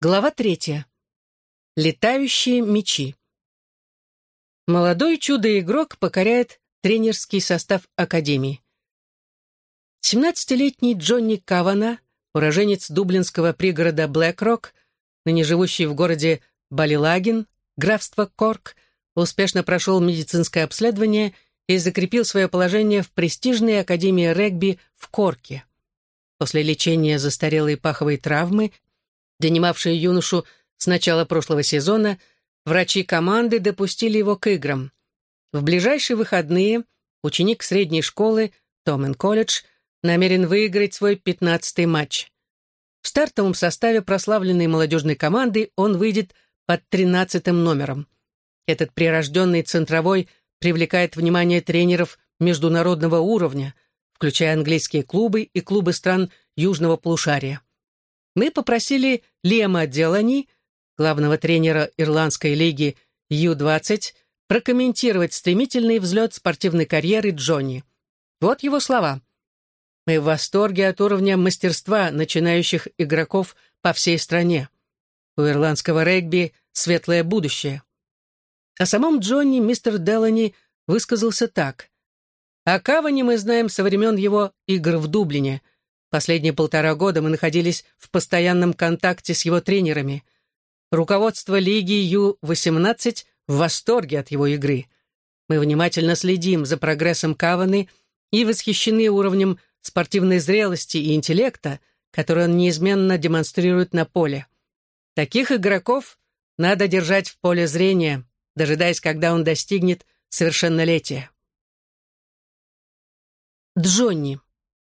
Глава 3. Летающие мячи. Молодой чудо-игрок покоряет тренерский состав Академии. 17-летний Джонни Кавана, уроженец дублинского пригорода Блэк-Рок, ныне живущий в городе Баллилаген, графство Корк, успешно прошел медицинское обследование и закрепил свое положение в престижной Академии регби в Корке. После лечения застарелой паховой травмы, донимавшие юношу с начала прошлого сезона, врачи команды допустили его к играм. В ближайшие выходные ученик средней школы Томен-колледж намерен выиграть свой 15-й матч. В стартовом составе прославленной молодежной команды он выйдет под 13-м номером. Этот прирожденный центровой привлекает внимание тренеров международного уровня, включая английские клубы и клубы стран Южного полушария. Мы попросили Лиама Делани, главного тренера ирландской лиги Ю-20, прокомментировать стремительный взлет спортивной карьеры Джонни. Вот его слова. «Мы в восторге от уровня мастерства начинающих игроков по всей стране. У ирландского регби светлое будущее». О самом Джонни мистер Делани высказался так. «О Каване мы знаем со времен его игр в Дублине. Последние 1,5 года мы находились в постоянном контакте с его тренерами. Руководство лиги Ю-18 в восторге от его игры. Мы внимательно следим за прогрессом Каваны и восхищены уровнем спортивной зрелости и интеллекта, который он неизменно демонстрирует на поле. Таких игроков надо держать в поле зрения, дожидаясь, когда он достигнет совершеннолетия». Джонни.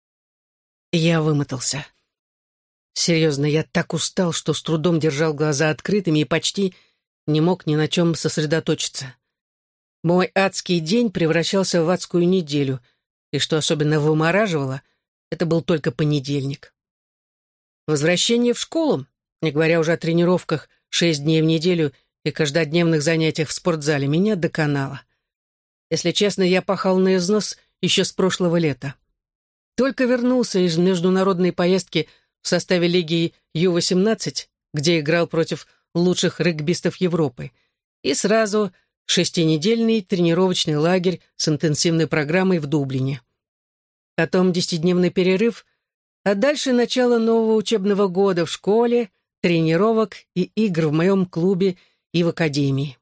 Я вымотался. Серьезно, я так устал, что с трудом держал глаза открытыми и почти не мог ни на чем сосредоточиться. Мой адский день превращался в адскую неделю, и что особенно вымораживало, это был только понедельник. Возвращение в школу, не говоря уже о тренировках 6 дней в неделю и каждодневных занятиях в спортзале, меня доконало. Если честно, я пахал на износ еще с прошлого лета. Только вернулся из международной поездки в составе лиги Ю-18, где играл против лучших регбистов Европы, и сразу 6-недельный тренировочный лагерь с интенсивной программой в Дублине. Потом 10-дневный перерыв, а дальше начало нового учебного года в школе, тренировок и игр в моем клубе и в академии.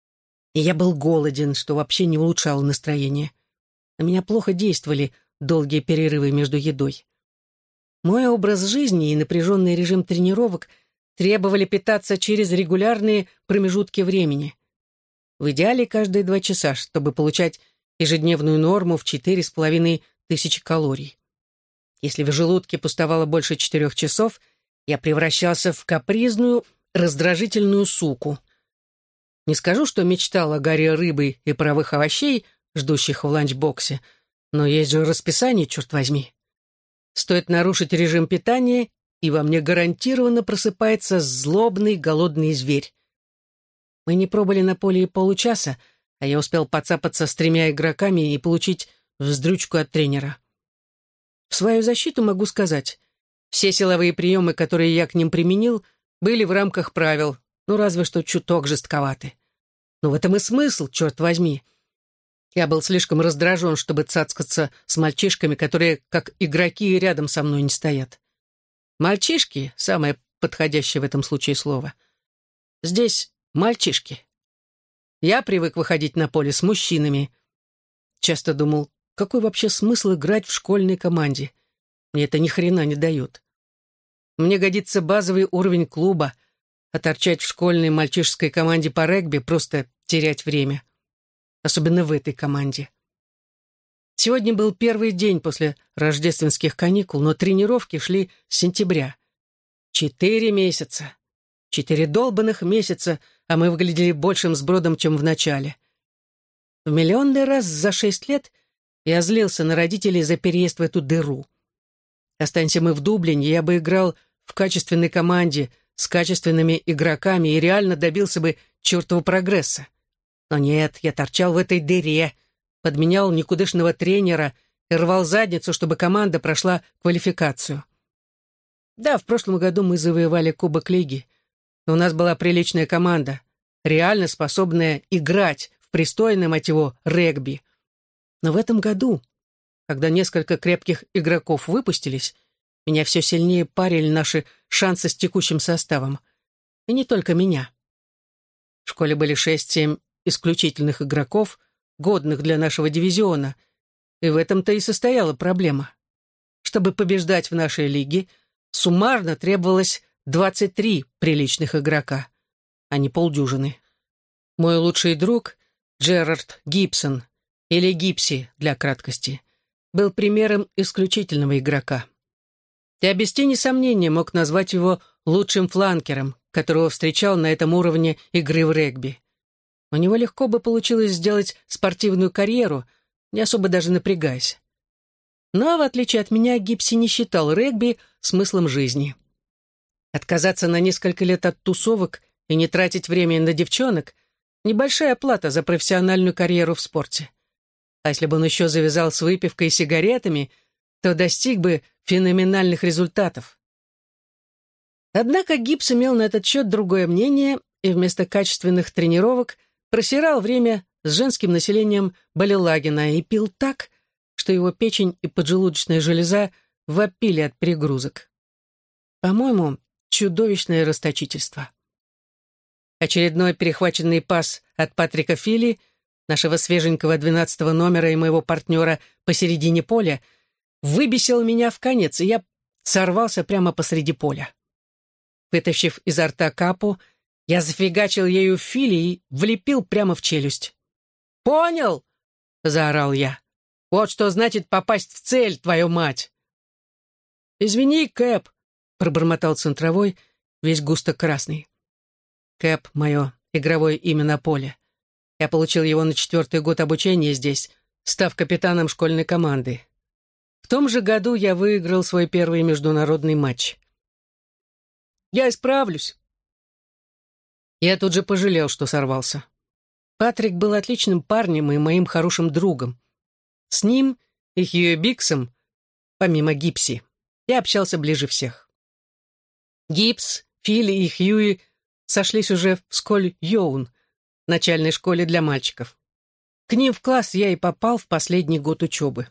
И я был голоден, что вообще не улучшало настроение. На меня плохо действовали долгие перерывы между едой. Мой образ жизни и напряженный режим тренировок требовали питаться через регулярные промежутки времени. В идеале каждые 2 часа, чтобы получать ежедневную норму в 4500 калорий. Если в желудке пустовало больше 4 часов, я превращался в капризную, раздражительную суку. Не скажу, что мечтал о горе рыбы и паровых овощей, ждущих в ланчбоксе, но есть же расписание, черт возьми. Стоит нарушить режим питания, и во мне гарантированно просыпается злобный, голодный зверь. Мы не пробыли на поле и получаса, а я успел поцапаться с 3 игроками и получить вздрючку от тренера. В свою защиту могу сказать, все силовые приемы, которые я к ним применил, были в рамках правил, ну разве что чуток жестковаты. Но в этом и смысл, черт возьми. Я был слишком раздражен, чтобы цацкаться с мальчишками, которые, как игроки, рядом со мной не стоят. Мальчишки — самое подходящее в этом случае слово. Здесь мальчишки. Я привык выходить на поле с мужчинами. Часто думал, какой вообще смысл играть в школьной команде? Мне это ни хрена не дает. Мне годится базовый уровень клуба, а торчать в школьной мальчишеской команде по регби — просто терять время. Особенно в этой команде. Сегодня был первый день после рождественских каникул, но тренировки шли с сентября. 4 месяца. 4 долбанных месяца, а мы выглядели большим сбродом, чем в начале. В миллионный раз за 6 лет я злился на родителей за переезд в эту дыру. Останься мы в Дублине, я бы играл в качественной команде, с качественными игроками и реально добился бы чертова прогресса. Но нет, я торчал в этой дыре, подменял никудышного тренера и рвал задницу, чтобы команда прошла квалификацию. Да, в прошлом году мы завоевали Кубок Лиги, У нас была приличная команда, реально способная играть в пристойное, мать его, регби. Но в этом году, когда несколько крепких игроков выпустились, меня все сильнее парили наши шансы с текущим составом. И не только меня. В школе были 6-7 исключительных игроков, годных для нашего дивизиона, и в этом-то и состояла проблема. Чтобы побеждать в нашей лиге, суммарно требовалось 23 приличных игрока, а не полдюжины. Мой лучший друг, Джерард Гибсон, или Гипси для краткости, был примером исключительного игрока. Я без тени сомнения мог назвать его лучшим фланкером, которого встречал на этом уровне игры в регби. У него легко бы получилось сделать спортивную карьеру, не особо даже напрягаясь. Но, в отличие от меня, Гипси не считал регби смыслом жизни. Отказаться на несколько лет от тусовок и не тратить время на девчонок — небольшая плата за профессиональную карьеру в спорте. А если бы он еще завязал с выпивкой и сигаретами, то достиг бы феноменальных результатов. Однако Гибс имел на этот счет другое мнение и вместо качественных тренировок просирал время с женским населением Балелагина и пил так, что его печень и поджелудочная железа вопили от перегрузок. По-моему, чудовищное расточительство. Очередной перехваченный пас от Патрика Филли, нашего свеженького 12-го номера и моего партнера посередине поля, выбесил меня в конец, и я сорвался прямо посреди поля. Вытащив изо рта капу, я зафигачил ею Филли и влепил прямо в челюсть. «Понял?» — заорал я. «Вот что значит попасть в цель, твою мать!» «Извини, Кэп», — пробормотал центровой, весь густо красный. Кэп — мое игровое имя на поле. Я получил его на 4-й год обучения здесь, став капитаном школьной команды. В том же году я выиграл свой первый международный матч. «Я исправлюсь». Я тут же пожалел, что сорвался. Патрик был отличным парнем и моим хорошим другом. С ним и Хьюи Биксом, помимо Гипси, я общался ближе всех. Гипс, Филли и Хьюи сошлись уже в Сколь-Йоун, начальной школе для мальчиков. К ним в класс я и попал в последний год учебы.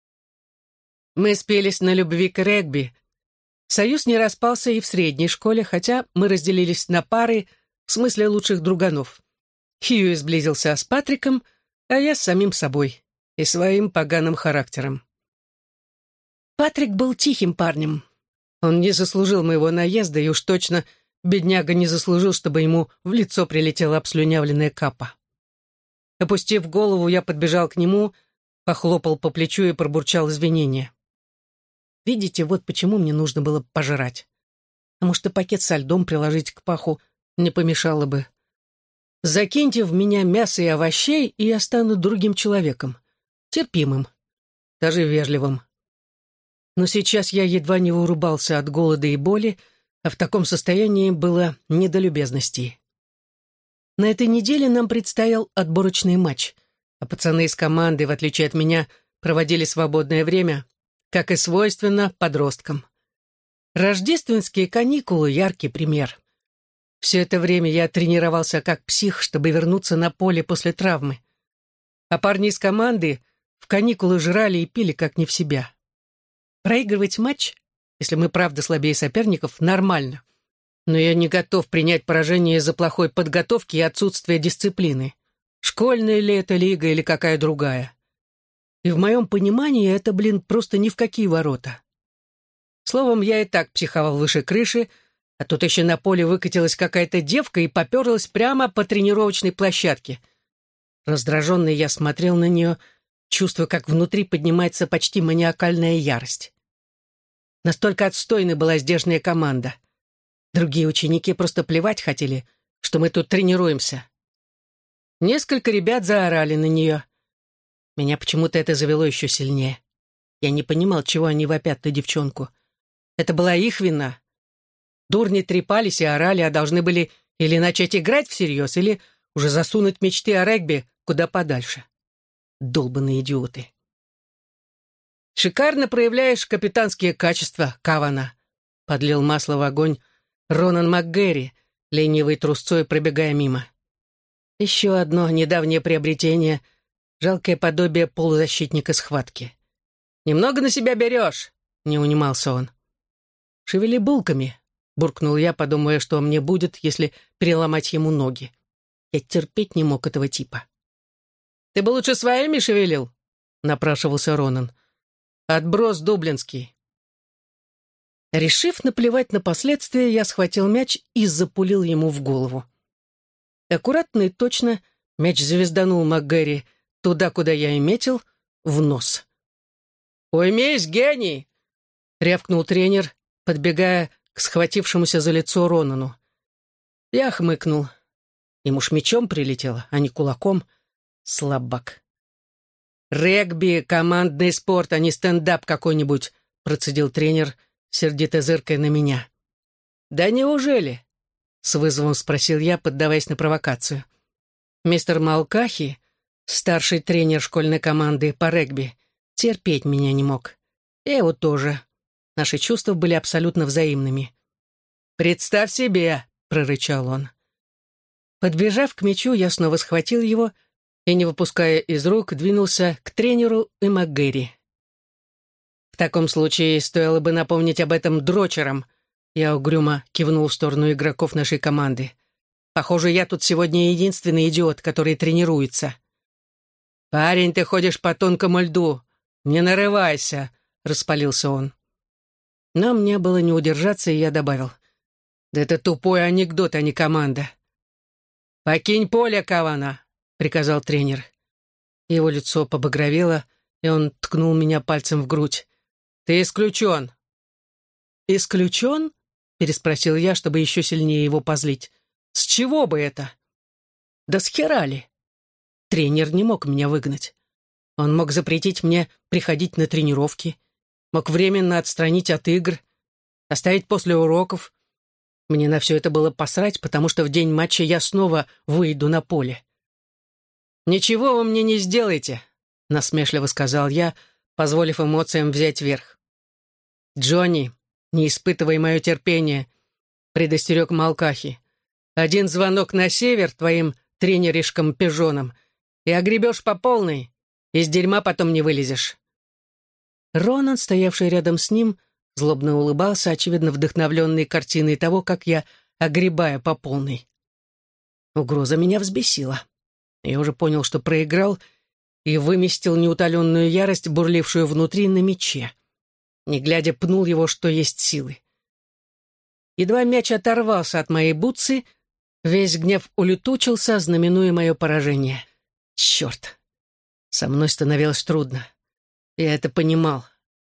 Мы спелись на любви к регби. Союз не распался и в средней школе, хотя мы разделились на пары, в смысле лучших друганов. Хьюи сблизился с Патриком, а я с самим собой и своим поганым характером. Патрик был тихим парнем. Он не заслужил моего наезда, и уж точно бедняга не заслужил, чтобы ему в лицо прилетела обслюнявленная капа. Опустив голову, я подбежал к нему, похлопал по плечу и пробурчал извинения. Видите, вот почему мне нужно было пожрать. А может, и пакет со льдом приложить к паху не помешало бы. Закиньте в меня мясо и овощей, и я стану другим человеком. Терпимым, даже вежливым. Но сейчас я едва не вырубался от голода и боли, а в таком состоянии было не до любезностей. На этой неделе нам предстоял отборочный матч, а пацаны из команды, в отличие от меня, проводили свободное время, как и свойственно подросткам. Рождественские каникулы — яркий пример. Все это время я тренировался как псих, чтобы вернуться на поле после травмы. А парни из команды в каникулы жрали и пили как не в себя. Проигрывать матч, если мы правда слабее соперников, нормально. Но я не готов принять поражение из-за плохой подготовки и отсутствия дисциплины. Школьная ли это лига или какая другая. И в моем понимании это, просто ни в какие ворота. Словом, я и так психовал выше крыши, а тут еще на поле выкатилась какая-то девка и поперлась прямо по тренировочной площадке. Раздраженный я смотрел на нее, чувствуя, как внутри поднимается почти маниакальная ярость. Настолько отстойной была здешняя команда. Другие ученики просто плевать хотели, что мы тут тренируемся. Несколько ребят заорали на нее. Меня почему-то это завело еще сильнее. Я не понимал, чего они вопят на девчонку. Это была их вина. Дурни трепались и орали, а должны были или начать играть всерьез, или уже засунуть мечты о регби куда подальше. Долбаные идиоты. «Шикарно проявляешь капитанские качества, Кавана», — подлил масло в огонь Ронан МакГэри, ленивой трусцой пробегая мимо. Еще одно недавнее приобретение — жалкое подобие полузащитника схватки. «Немного на себя берешь», — не унимался он. «Шевели булками», — буркнул я, подумая, что мне будет, если переломать ему ноги. Я терпеть не мог этого типа. «Ты бы лучше своими шевелил», — напрашивался Ронан. «Отброс дублинский». Решив наплевать на последствия, я схватил мяч и запулил ему в голову. Аккуратно и точно мяч звезданул МакГэри туда, куда я и метил, в нос. «Уймись, гений!» — рявкнул тренер, подбегая к схватившемуся за лицо Ронану. Я хмыкнул. Ему ж мячом прилетело, а не кулаком. Слабак. «Регби — командный спорт, а не стендап какой-нибудь», — процедил тренер, сердито зыркая на меня. «Да неужели?» — с вызовом спросил я, поддаваясь на провокацию. Мистер Малкахи, старший тренер школьной команды по регби, терпеть меня не мог. Я его тоже. Наши чувства были абсолютно взаимными. «Представь себе!» — прорычал он. Подбежав к мячу, я снова схватил его и, не выпуская из рук, двинулся к тренеру и МакГэри. «В таком случае стоило бы напомнить об этом дрочерам», — я угрюмо кивнул в сторону игроков нашей команды. «Похоже, я тут сегодня единственный идиот, который тренируется». «Парень, ты ходишь по тонкому льду. Не нарывайся», — распалился он. Но мне было не удержаться, и я добавил. «Да это тупой анекдот, а не команда». «Покинь поле, Кавана», — приказал тренер. Его лицо побагровело, и он ткнул меня пальцем в грудь. «Ты исключен». «Исключен?» — переспросил я, чтобы еще сильнее его позлить. «С чего бы это?» «Да с хера ли?» Тренер не мог меня выгнать. Он мог запретить мне приходить на тренировки, мог временно отстранить от игр, оставить после уроков. Мне на все это было посрать, потому что в день матча я снова выйду на поле. «Ничего вы мне не сделаете», — насмешливо сказал я, позволив эмоциям взять верх. «Джонни, не испытывай мое терпение», — предостерег Малкахи. «Один звонок на север твоим тренеришкам-пижонам, и огребешь по полной, из дерьма потом не вылезешь». Ронан, стоявший рядом с ним, злобно улыбался, очевидно вдохновленный картиной того, как я огребаю по полной. Угроза меня взбесила. Я уже понял, что проиграл, и выместил неутоленную ярость, бурлившую внутри, на мяче. Не глядя, пнул его, что есть силы. Едва мяч оторвался от моей бутсы, весь гнев улетучился, знаменуя мое поражение. Черт! Со мной становилось трудно. Я это понимал.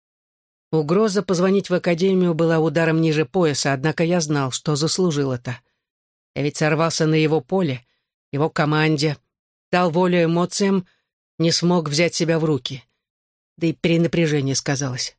Угроза позвонить в академию была ударом ниже пояса, однако я знал, что заслужил это. Я ведь сорвался на его поле, его команде, дал волю эмоциям, не смог взять себя в руки. Да и перенапряжение сказалось.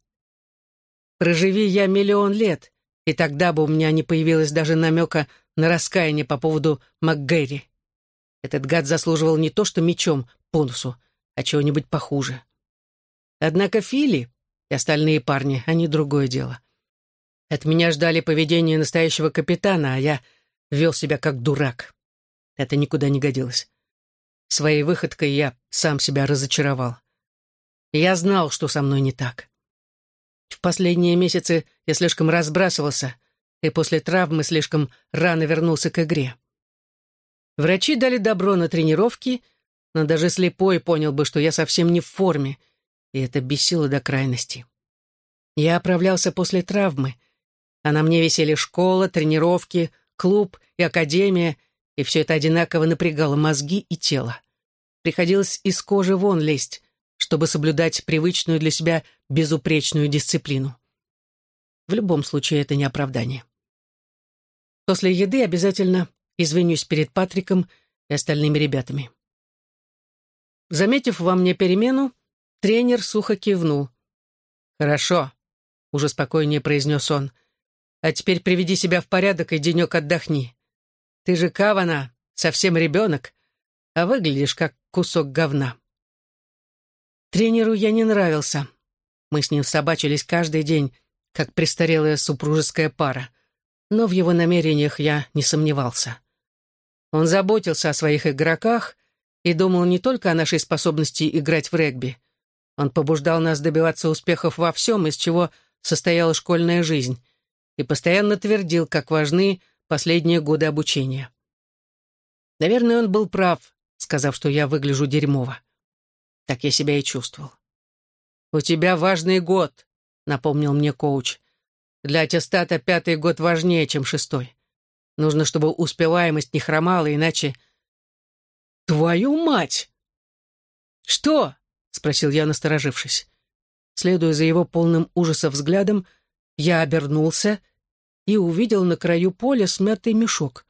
Проживи я 1 000 000 лет, и тогда бы у меня не появилось даже намека на раскаяние по поводу МакГэри. Этот гад заслуживал не то что мечом по носу, а чего-нибудь похуже. Однако Фили и остальные парни, они другое дело. От меня ждали поведения настоящего капитана, а я вел себя как дурак. Это никуда не годилось. Своей выходкой я сам себя разочаровал. Я знал, что со мной не так. В последние месяцы я слишком разбрасывался, и после травмы слишком рано вернулся к игре. Врачи дали добро на тренировки, но даже слепой понял бы, что я совсем не в форме, и это бесило до крайности. Я оправлялся после травмы, а на мне висели школа, тренировки, клуб и академия, и все это одинаково напрягало мозги и тело. Приходилось из кожи вон лезть, чтобы соблюдать привычную для себя безупречную дисциплину. В любом случае это не оправдание. После еды обязательно извинюсь перед Патриком и остальными ребятами. Заметив во мне перемену, тренер сухо кивнул. «Хорошо», — уже спокойнее произнес он. «А теперь приведи себя в порядок и денек отдохни. Ты же, Кавана, совсем ребенок, а выглядишь как кусок говна». Тренеру я не нравился. Мы с ним собачились каждый день, как престарелая супружеская пара. но в его намерениях я не сомневался. Он заботился о своих игроках и думал не только о нашей способности играть в регби. Он побуждал нас добиваться успехов во всем, из чего состояла школьная жизнь, и постоянно твердил, как важны последние годы обучения. Наверное, он был прав, сказав, что я выгляжу дерьмово. Так я себя и чувствовал. «У тебя важный год», — напомнил мне коуч. «Для аттестата 5-й год важнее, чем 6-й. Нужно, чтобы успеваемость не хромала, иначе...» «Твою мать!» «Что?» — спросил я, насторожившись. Следуя за его полным ужаса взглядом, я обернулся и увидел на краю поля смятый мешок.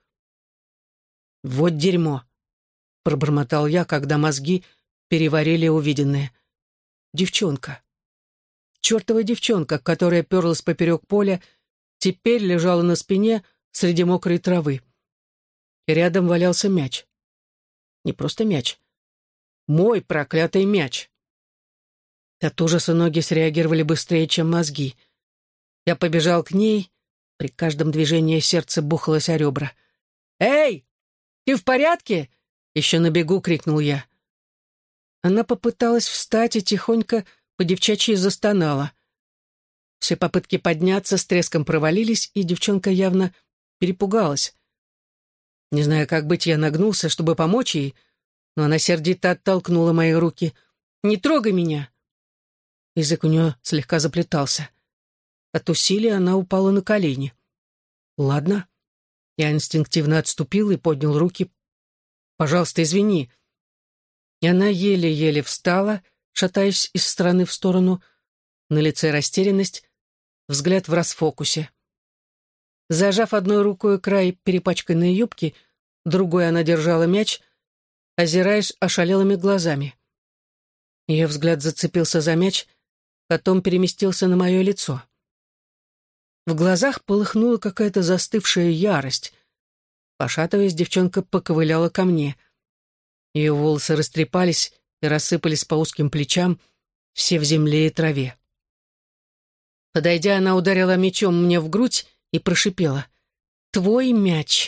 «Вот дерьмо!» — пробормотал я, когда мозги переварили увиденное. Девчонка. Чертова девчонка, которая перлась поперек поля, теперь лежала на спине среди мокрой травы. И рядом валялся мяч. Не просто мяч. Мой проклятый мяч. От ужаса ноги среагировали быстрее, чем мозги. Я побежал к ней. При каждом движении сердце бухалось о ребра. «Эй, ты в порядке?» — еще на бегу крикнул я. Она попыталась встать и тихонько по-девчачьи застонала. Все попытки подняться с треском провалились, и девчонка явно перепугалась. Не зная, как быть, я нагнулся, чтобы помочь ей, но она сердито оттолкнула мои руки. «Не трогай меня!» Язык у нее слегка заплетался. От усилия она упала на колени. «Ладно». Я инстинктивно отступил и поднял руки. «Пожалуйста, извини». И она еле-еле встала, шатаясь из стороны в сторону. На лице растерянность, взгляд в расфокусе. Зажав одной рукой край перепачканной юбки, другой она держала мяч, озираясь ошалелыми глазами. Ее взгляд зацепился за мяч, потом переместился на мое лицо. В глазах полыхнула какая-то застывшая ярость. Пошатываясь, девчонка поковыляла ко мне. Ее волосы растрепались и рассыпались по узким плечам, все в земле и траве. Подойдя, она ударила мячом мне в грудь и прошипела: «Твой мяч!»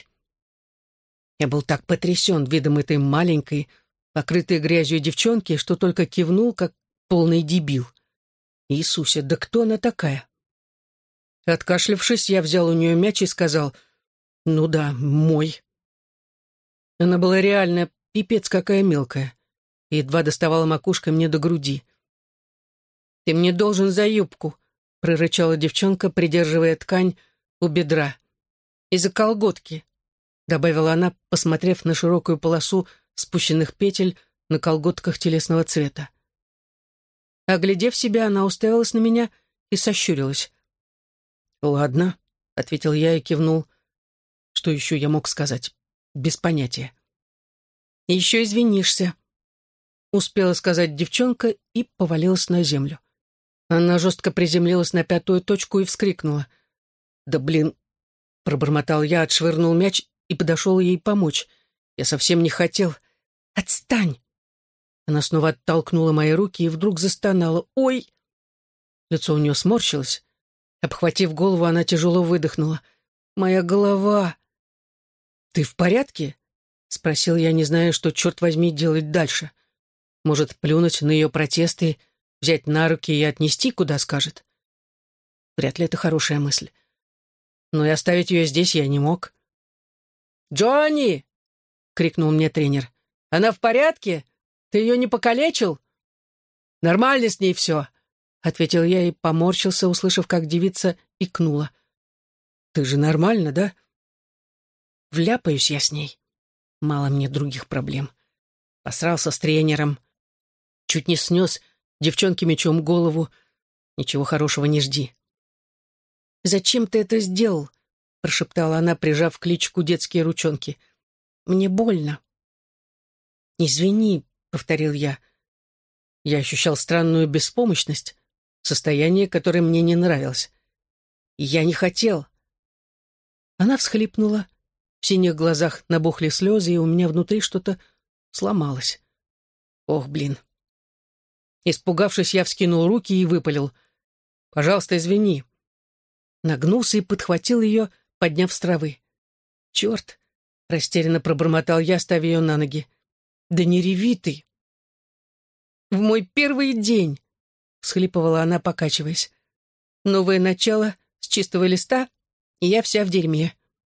Я был так потрясен видом этой маленькой, покрытой грязью девчонки, что только кивнул, как полный дебил. Иисусе, да кто она такая? Откашлявшись, я взял у нее мяч и сказал: «Ну да, мой». Она была реально пипец какая мелкая, и едва доставала макушкой мне до груди. «Ты мне должен за юбку», — прорычала девчонка, придерживая ткань у бедра. «И за колготки», — добавила она, посмотрев на широкую полосу спущенных петель на колготках телесного цвета. Оглядев себя, она уставилась на меня и сощурилась. «Ладно», — ответил я и кивнул. Что еще я мог сказать? Без понятия. «И еще извинишься», — успела сказать девчонка и повалилась на землю. Она жестко приземлилась на 5-ю точку и вскрикнула. «Да блин!» — пробормотал я, отшвырнул мяч и подошел ей помочь. «Я совсем не хотел». «Отстань!» Она снова оттолкнула мои руки и вдруг застонала. «Ой!» Лицо у нее сморщилось. Обхватив голову, она тяжело выдохнула. «Моя голова!» «Ты в порядке?» — спросил я, не зная, что, черт возьми, делать дальше. Может, плюнуть на ее протесты, взять на руки и отнести, куда скажет? Вряд ли это хорошая мысль. Но и оставить ее здесь я не мог. «Джонни!» — крикнул мне тренер. «Она в порядке? Ты ее не покалечил?» «Нормально с ней все», — ответил я и поморщился, услышав, как девица икнула. «Ты же нормально, да?» Вляпаюсь я с ней. Мало мне других проблем. Посрался с тренером. Чуть не снес девчонке мечом голову. Ничего хорошего не жди. «Зачем ты это сделал?» — прошептала она, прижав к личику детские ручонки. «Мне больно». «Извини», — повторил я. Я ощущал странную беспомощность, состояние, которое мне не нравилось. «Я не хотел». Она всхлипнула. В синих глазах набухли слезы, и у меня внутри что-то сломалось. Ох, блин. Испугавшись, я вскинул руки и выпалил: «Пожалуйста, извини». Нагнулся и подхватил ее, подняв с травы. «Черт!» — растерянно пробормотал я, ставя ее на ноги. «Да не реви ты!» «В мой первый день!» — всхлипывала она, покачиваясь. «Новое начало с чистого листа, и я вся в дерьме».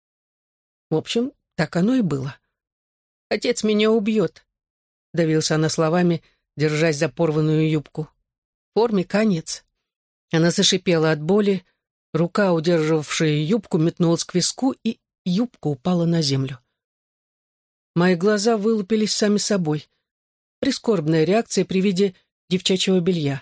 В общем, так оно и было. «Отец меня убьет», — давился она словами, держась за порванную юбку. «В форме конец». Она зашипела от боли, рука, удерживавшая юбку, метнулась к виску, и юбка упала на землю. Мои глаза вылупились сами собой. Прискорбная реакция при виде девчачьего белья.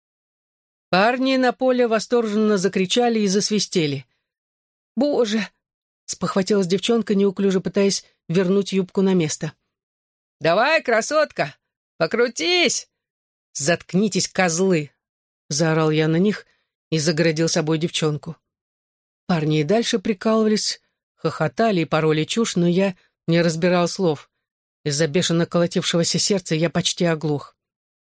Парни на поле восторженно закричали и засвистели. «Боже!» — спохватилась девчонка, неуклюже пытаясь вернуть юбку на место. «Давай, красотка, покрутись!» «Заткнитесь, козлы!» — заорал я на них и загородил собой девчонку. Парни и дальше прикалывались, хохотали и пороли чушь, но я не разбирал слов. Из-за бешено колотившегося сердца я почти оглох.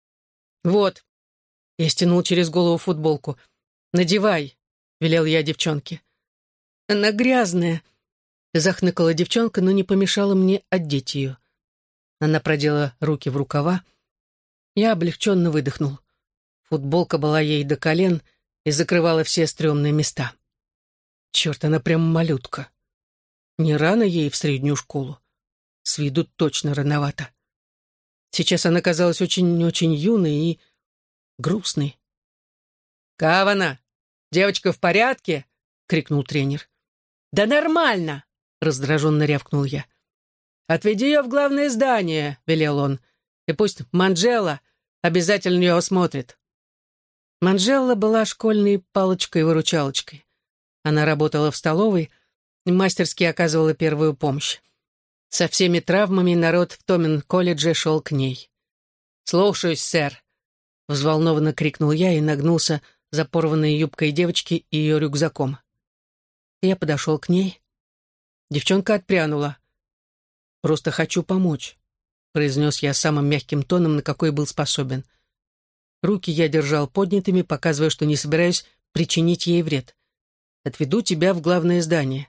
«Вот», — я стянул через голову футболку, — «надевай», — велел я девчонке. «Она грязная», — захныкала девчонка, но не помешала мне одеть ее. Она продела руки в рукава. Я облегченно выдохнул. Футболка была ей до колен и закрывала все стрёмные места. Черт, она прям малютка. Не рано ей в среднюю школу. С виду точно рановато. Сейчас она казалась очень-очень юной и грустной. «Кавана, девочка в порядке?» — крикнул тренер. «Да нормально!» — раздраженно рявкнул я. «Отведи ее в главное здание», — велел он, «и пусть Манджела обязательно ее осмотрит». Манджелла была школьной палочкой-выручалочкой. Она работала в столовой и мастерски оказывала первую помощь. Со всеми травмами народ в Томин-колледже шел к ней. «Слушаюсь, сэр», — взволнованно крикнул я и нагнулся за порванной юбкой девочки и ее рюкзаком. Я подошел к ней. Девчонка отпрянула. «Просто хочу помочь», — произнес я самым мягким тоном, на какой был способен. Руки я держал поднятыми, показывая, что не собираюсь причинить ей вред. «Отведу тебя в главное здание».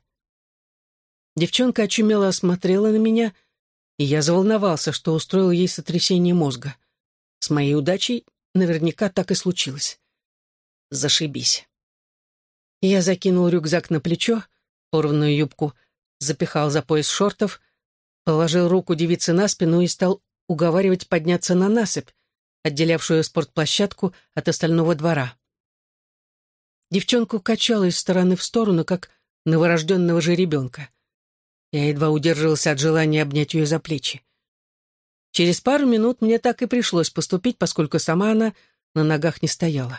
Девчонка очумело осмотрела на меня, и я заволновался, что устроил ей сотрясение мозга. С моей удачей наверняка так и случилось. Зашибись. Я закинул рюкзак на плечо, порванную юбку запихал за пояс шортов, положил руку девице на спину и стал уговаривать подняться на насыпь, отделявшую спортплощадку от остального двора. Девчонку качало из стороны в сторону, как новорожденного жеребенка. Я едва удерживался от желания обнять ее за плечи. Через пару минут мне так и пришлось поступить, поскольку сама она на ногах не стояла.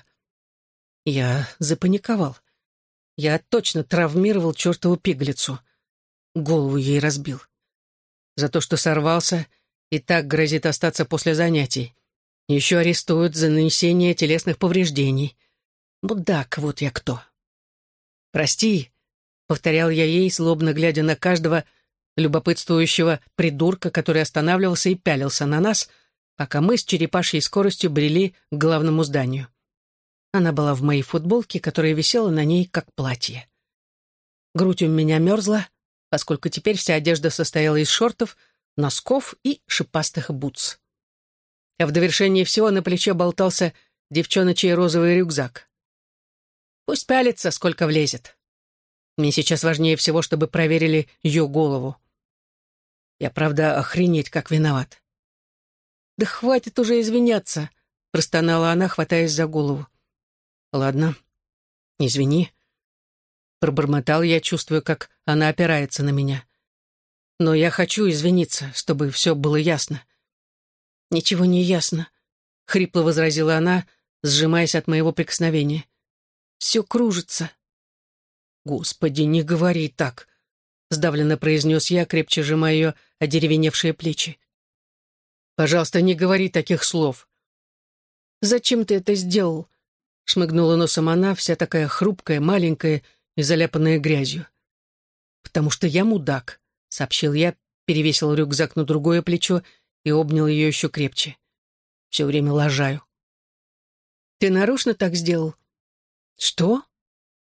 Я запаниковал. Я точно травмировал чертову пигалицу. Голову ей разбил. За то, что сорвался, и так грозит остаться после занятий. Еще арестуют за нанесение телесных повреждений. Мудак, вот я кто. «Прости», — повторял я ей, злобно глядя на каждого любопытствующего придурка, который останавливался и пялился на нас, пока мы с черепашьей скоростью брели к главному зданию. Она была в моей футболке, которая висела на ней как платье. Грудь у меня мерзла, поскольку теперь вся одежда состояла из шортов, носков и шипастых бутс. А в довершение всего на плече болтался девчоночий розовый рюкзак. Пусть пялится, сколько влезет. Мне сейчас важнее всего, чтобы проверили ее голову. Я, правда, охренеть как виноват. «Да хватит уже извиняться», — простонала она, хватаясь за голову. «Ладно, извини», — пробормотал я, чувствуя, как она опирается на меня. «Но я хочу извиниться, чтобы все было ясно». «Ничего не ясно», — хрипло возразила она, сжимаясь от моего прикосновения. «Все кружится». «Господи, не говори так», — сдавленно произнес я, крепче сжимая ее одеревеневшие плечи. «Пожалуйста, не говори таких слов». «Зачем ты это сделал?» — шмыгнула носом она, вся такая хрупкая, маленькая и заляпанная грязью. «Потому что я мудак», — сообщил я, перевесил рюкзак на другое плечо и обнял ее еще крепче. «Все время лажаю». «Ты нарочно так сделал?» «Что?»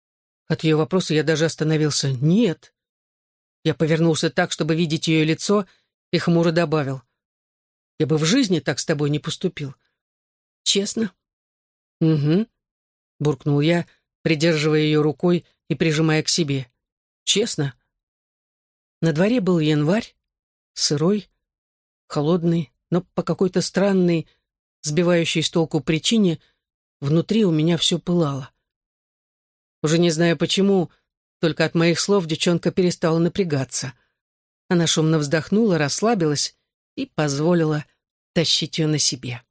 От ее вопроса я даже остановился. «Нет». Я повернулся так, чтобы видеть ее лицо, и хмуро добавил. «Я бы в жизни так с тобой не поступил». «Честно?» «Угу», — буркнул я, придерживая ее рукой и прижимая к себе. «Честно?» На дворе был январь, сырой, холодный, но по какой-то странной, сбивающей с толку причине, внутри у меня все пылало. Уже не знаю почему, только от моих слов девчонка перестала напрягаться. Она шумно вздохнула, расслабилась и позволила тащить ее на себе.